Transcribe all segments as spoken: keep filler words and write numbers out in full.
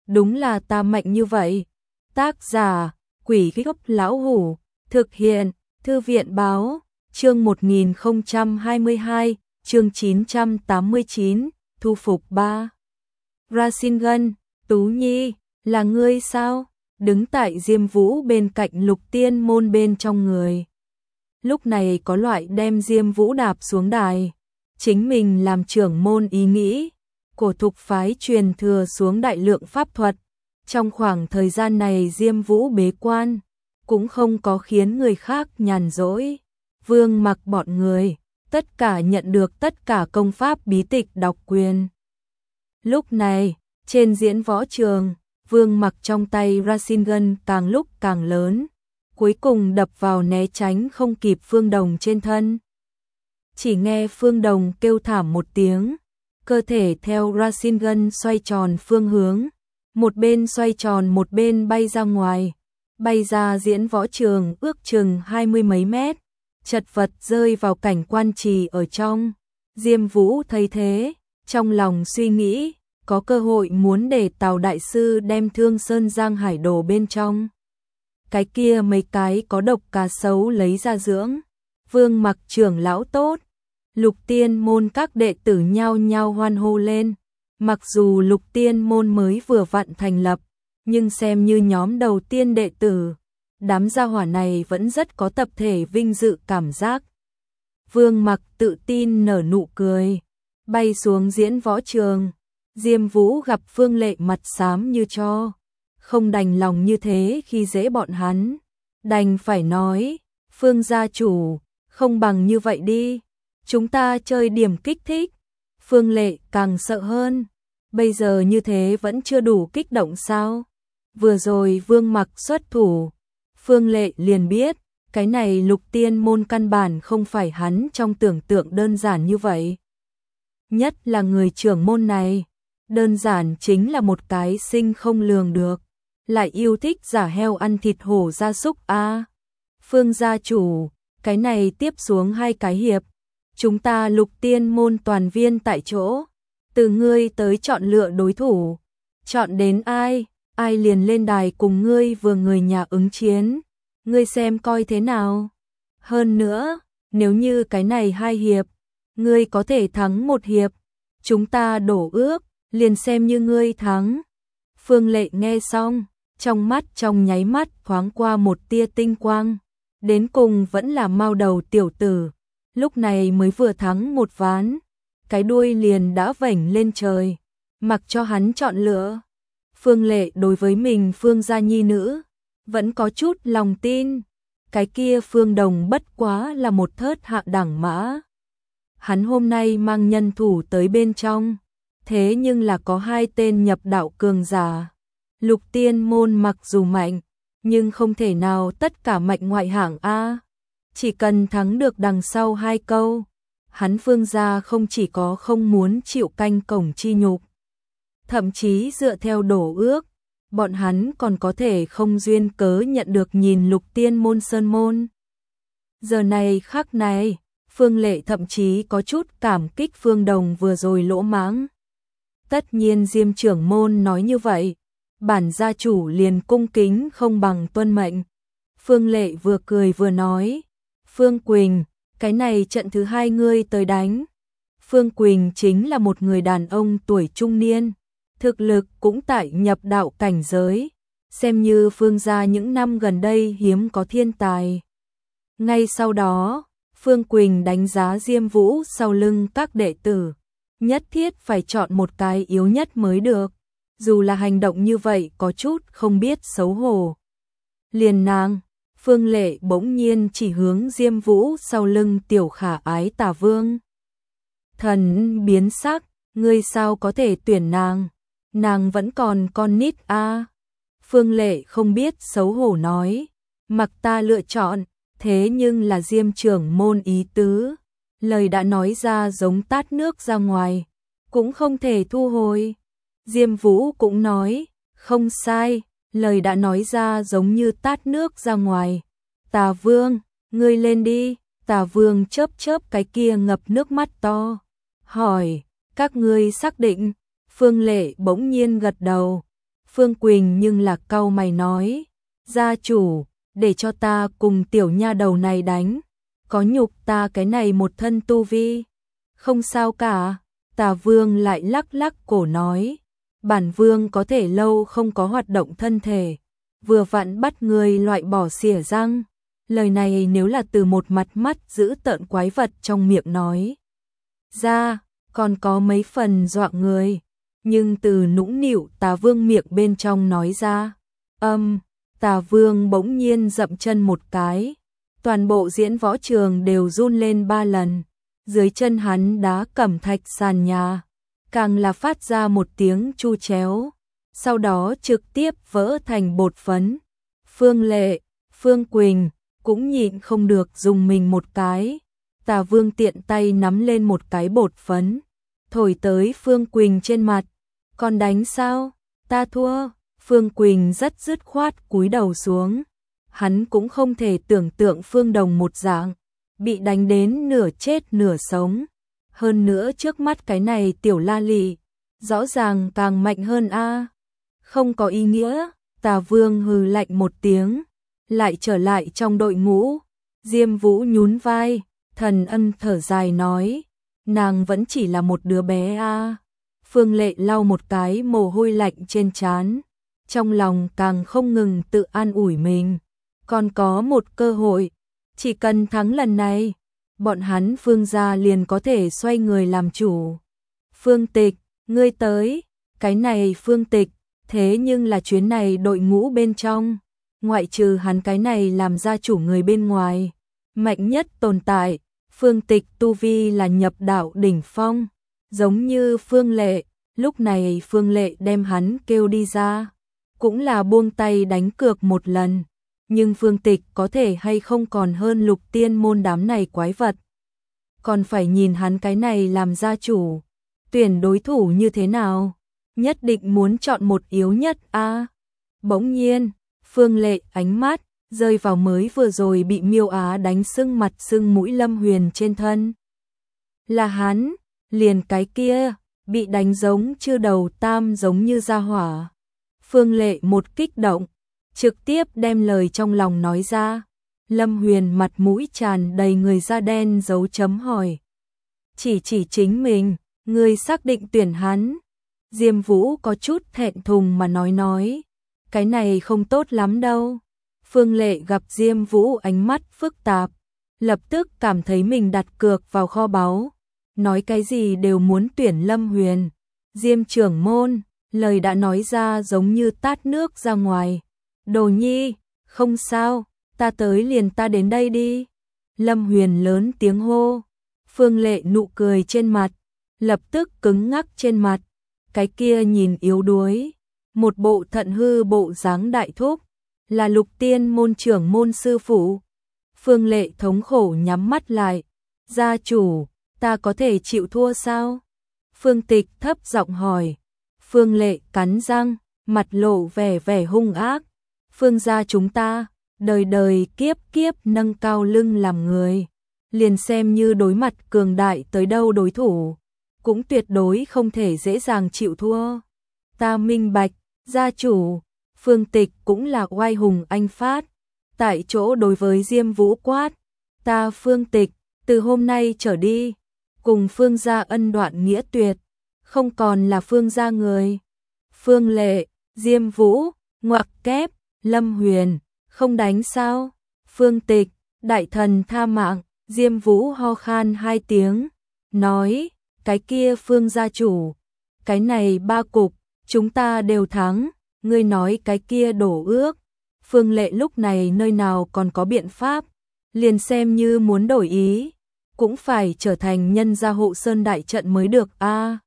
đúng là ta mạnh như vậy. Tác giả, Quỷ Gốc Lão Hủ, thực hiện, Thư viện Báo, chương một nghìn không trăm hai mươi hai, chương chín trăm tám mươi chín, thu phục ba. Rasengan, Tú Nhi, là ngươi sao? Đứng tại Diêm Vũ bên cạnh Lục Tiên Môn bên trong người. Lúc này có loại đem Diêm Vũ đạp xuống đài, chính mình làm trưởng môn ý nghĩ, cổ thục phái truyền thừa xuống đại lượng pháp thuật. Trong khoảng thời gian này Diêm Vũ bế quan, cũng không có khiến người khác nhàn rỗi. Vương Mặc bọn người, tất cả nhận được tất cả công pháp bí tịch đọc quyền. Lúc này, trên diễn võ trường, Vương Mặc trong tay Rasengan càng lúc càng lớn, cuối cùng đập vào né tránh không kịp Phương Đồng trên thân. Chỉ nghe Phương Đồng kêu thảm một tiếng, cơ thể theo Rasengan xoay tròn phương hướng, một bên xoay tròn một bên bay ra ngoài, bay ra diễn võ trường ước chừng hai mươi mấy mét, chật vật rơi vào cảnh quan trì ở trong. Diêm Vũ thấy thế, trong lòng suy nghĩ, có cơ hội muốn để Tào đại sư đem Thương Sơn Giang Hải đồ bên trong cái kia mấy cái có độc cá sấu lấy ra dưỡng. Vương Mặc trưởng lão tốt, Lục Tiên môn các đệ tử nhao nhao hoan hô lên. Mặc dù Lục Tiên môn mới vừa vặn thành lập, nhưng xem như nhóm đầu tiên đệ tử, đám gia hỏa này vẫn rất có tập thể vinh dự cảm giác. Vương Mặc tự tin nở nụ cười, bay xuống diễn võ trường. Diêm Vũ gặp Phương Lệ mặt xám như tro, không đành lòng như thế khi dễ bọn hắn, đành phải nói, Phương gia chủ, không bằng như vậy đi, chúng ta chơi điểm kích thích. Phương Lệ càng sợ hơn, bây giờ như thế vẫn chưa đủ kích động sao? Vừa rồi Vương Mặc xuất thủ, Phương Lệ liền biết, cái này Lục Tiên môn căn bản không phải hắn trong tưởng tượng đơn giản như vậy. Nhất là người trưởng môn này, đơn giản chính là một cái sinh không lường được, lại yêu thích giả heo ăn thịt hổ gia súc a. À, Phương gia chủ, cái này tiếp xuống hai cái hiệp, chúng ta Lục Tiên môn toàn viên tại chỗ, từ ngươi tới chọn lựa đối thủ, chọn đến ai, ai liền lên đài cùng ngươi vừa người nhà ứng chiến, ngươi xem coi thế nào. Hơn nữa, nếu như cái này hai hiệp, ngươi có thể thắng một hiệp, chúng ta đổ ước, liền xem như ngươi thắng. Phương Lệ nghe xong, trong mắt trong nháy mắt thoáng qua một tia tinh quang, đến cùng vẫn là mao đầu tiểu tử, lúc này mới vừa thắng một ván, cái đuôi liền đã vểnh lên trời, mặc cho hắn chọn lựa. Phương Lệ đối với mình Phương gia nhi nữ, vẫn có chút lòng tin, cái kia Phương Đồng bất quá là một thớt hạ đẳng mã. Hắn hôm nay mang nhân thủ tới bên trong, thế nhưng là có hai tên nhập đạo cường giả. Lục Tiên môn mặc dù mạnh, nhưng không thể nào tất cả mạnh ngoại hạng a. Chỉ cần thắng được đằng sau hai câu, hắn Phương gia không chỉ có không muốn chịu canh cổng chi nhục, thậm chí dựa theo đổ ước, bọn hắn còn có thể không duyên cớ nhận được nhìn Lục Tiên môn sơn môn. Giờ này khắc này, Phương Lệ thậm chí có chút cảm kích Phương Đồng vừa rồi lỗ mãng. Tất nhiên Diêm trưởng môn nói như vậy, bản gia chủ liền cung kính không bằng tuân mệnh. Phương Lệ vừa cười vừa nói, Phương Quỳnh, cái này trận thứ hai ngươi tới đánh. Phương Quỳnh chính là một người đàn ông tuổi trung niên, thực lực cũng tại nhập đạo cảnh giới, xem như Phương gia những năm gần đây hiếm có thiên tài. Ngay sau đó, Phương Quỳnh đánh giá Diêm Vũ sau lưng các đệ tử, nhất thiết phải chọn một cái yếu nhất mới được, dù là hành động như vậy có chút không biết xấu hổ. Liền nàng, Phương Lệ bỗng nhiên chỉ hướng Diêm Vũ sau lưng tiểu khả ái Tả Vương. Thần biến sắc, ngươi sao có thể tuyển nàng, nàng vẫn còn con nít a. À. Phương Lệ không biết xấu hổ nói, mặc ta lựa chọn, thế nhưng là Diêm trưởng môn ý tứ, lời đã nói ra giống tát nước ra ngoài, cũng không thể thu hồi. Diêm Vũ cũng nói, không sai, lời đã nói ra giống như tát nước ra ngoài. Tà Vương, ngươi lên đi. Tà Vương chớp chớp cái kia ngập nước mắt to, hỏi, các ngươi xác định? Phương Lệ bỗng nhiên gật đầu. Phương Quỳnh nhưng là cau mày nói, gia chủ, để cho ta cùng tiểu nha đầu này đánh, có nhục ta cái này một thân tu vi. Không sao cả, Tà Vương lại lắc lắc cổ nói, bản vương có thể lâu không có hoạt động thân thể, vừa vặn bắt người loại bỏ xỉa răng. Lời này nếu là từ một mặt mắt giữ tợn quái vật trong miệng nói ra, còn có mấy phần dọa người, nhưng từ nũng nịu Tà Vương miệng bên trong nói ra, âm, Tà Vương bỗng nhiên dậm chân một cái, toàn bộ diễn võ trường đều run lên ba lần, dưới chân hắn đá cẩm thạch sàn nhà, càng là phát ra một tiếng chu chéo, sau đó trực tiếp vỡ thành bột phấn. Phương Lệ, Phương Quỳnh cũng nhịn không được dùng mình một cái, Tà Vương tiện tay nắm lên một cái bột phấn, thổi tới Phương Quỳnh trên mặt, còn đánh sao, ta thua. Phương Quỳnh rất dứt khoát cúi đầu xuống, hắn cũng không thể tưởng tượng Phương Đồng một dạng, bị đánh đến nửa chết nửa sống, hơn nữa trước mắt cái này tiểu la lị, rõ ràng càng mạnh hơn a. Không có ý nghĩa, Tà Vương hừ lạnh một tiếng, lại trở lại trong đội ngũ. Diêm Vũ nhún vai, thần ân thở dài nói, nàng vẫn chỉ là một đứa bé a. Phương Lệ lau một cái mồ hôi lạnh trên trán, trong lòng càng không ngừng tự an ủi mình, còn có một cơ hội, chỉ cần thắng lần này, bọn hắn Phương gia liền có thể xoay người làm chủ. Phương Tịch, ngươi tới, cái này Phương Tịch, thế nhưng là chuyến này đội ngũ bên trong, ngoại trừ hắn cái này làm gia chủ người bên ngoài, mạnh nhất tồn tại. Phương Tịch tu vi là nhập đạo đỉnh phong, giống như Phương Lệ, lúc này Phương Lệ đem hắn kêu đi ra, cũng là buông tay đánh cược một lần, nhưng Phương Tịch có thể hay không còn hơn Lục Tiên môn đám này quái vật. Còn phải nhìn hắn cái này làm gia chủ, tuyển đối thủ như thế nào, nhất định muốn chọn một yếu nhất a. À, bỗng nhiên, Phương Lệ ánh mắt rơi vào mới vừa rồi bị Miêu Á đánh sưng mặt sưng mũi Lâm Huyền trên thân. Là hắn, liền cái kia, bị đánh giống chưa đầu tam giống như gia hỏa. Phương Lệ một kích động, trực tiếp đem lời trong lòng nói ra. Lâm Huyền mặt mũi tràn đầy người da đen dấu chấm hỏi. Chỉ chỉ chính mình, người xác định tuyển hắn. Diêm Vũ có chút thẹn thùng mà nói nói, cái này không tốt lắm đâu. Phương Lệ gặp Diêm Vũ ánh mắt phức tạp, lập tức cảm thấy mình đặt cược vào kho báu, nói cái gì đều muốn tuyển Lâm Huyền. Diêm trưởng môn, lời đã nói ra giống như tát nước ra ngoài. Đồ nhi, không sao, ta tới liền ta đến đây đi. Lâm Huyền lớn tiếng hô. Phương Lệ nụ cười trên mặt, lập tức cứng ngắc trên mặt, cái kia nhìn yếu đuối, một bộ thận hư bộ dáng đại thúc, là Lục Tiên môn trưởng môn sư phụ. Phương Lệ thống khổ nhắm mắt lại, gia chủ, ta có thể chịu thua sao? Phương Tịch thấp giọng hỏi. Phương Lệ cắn răng, mặt lộ vẻ vẻ hung ác. Phương gia chúng ta, đời đời kiếp kiếp nâng cao lưng làm người, liền xem như đối mặt cường đại tới đâu đối thủ, cũng tuyệt đối không thể dễ dàng chịu thua. Ta minh bạch, gia chủ. Phương Tịch cũng là oai hùng anh phát, tại chỗ đối với Diêm Vũ quát, ta Phương Tịch, từ hôm nay trở đi, cùng Phương gia ân đoạn nghĩa tuyệt, không còn là Phương gia người. Phương Lệ, Diêm Vũ, ngoặc kép, Lâm Huyền, không đánh sao? Phương Tịch, đại thần tha mạng. Diêm Vũ ho khan hai tiếng, nói, cái kia Phương gia chủ, cái này ba cục, chúng ta đều thắng. Ngươi nói cái kia đổ ước. Phương Lệ lúc này nơi nào còn có biện pháp, liền xem như muốn đổi ý, cũng phải trở thành nhân gia hộ sơn đại trận mới được a. À,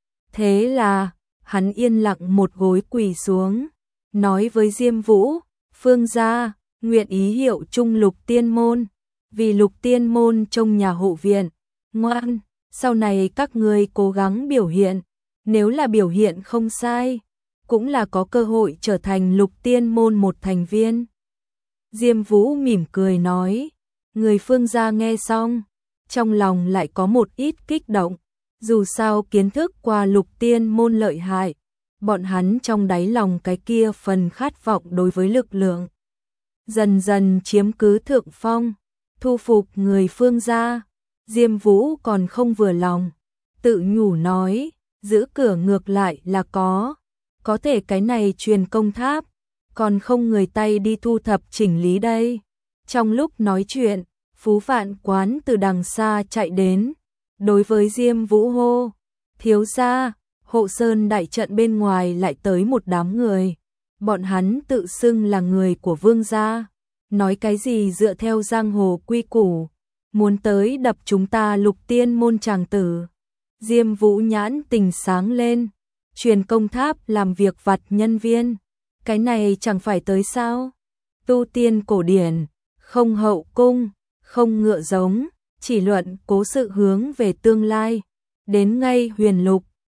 thế là, hắn yên lặng một gối quỳ xuống, nói với Diêm Vũ, Phương gia, nguyện ý hiệu chung Lục Tiên môn, vì Lục Tiên môn trông nhà hộ viện, ngoan, sau này các ngươi cố gắng biểu hiện, nếu là biểu hiện không sai, cũng là có cơ hội trở thành Lục Tiên môn một thành viên. Diêm Vũ mỉm cười nói, người Phương gia nghe xong, trong lòng lại có một ít kích động, dù sao kiến thức qua Lục Tiên môn lợi hại, bọn hắn trong đáy lòng cái kia phần khát vọng đối với lực lượng dần dần chiếm cứ thượng phong, thu phục người Phương gia. Diêm Vũ còn không vừa lòng, tự nhủ nói, giữ cửa ngược lại là có, có thể cái này truyền công tháp, còn không người tay đi thu thập chỉnh lý đây. Trong lúc nói chuyện, Phú Vạn Quán từ đằng xa chạy đến, đối với Diêm Vũ hô, thiếu gia, Hộ Sơn đại trận bên ngoài lại tới một đám người, bọn hắn tự xưng là người của Vương gia, nói cái gì dựa theo giang hồ quy củ, muốn tới đập chúng ta Lục Tiên môn chàng tử. Diêm Vũ nhãn tình sáng lên, truyền công tháp làm việc vặt nhân viên, cái này chẳng phải tới sao? Tu tiên cổ điển, không hậu cung, không ngựa giống, chỉ luận cố sự hướng về tương lai, đến ngay huyền lục,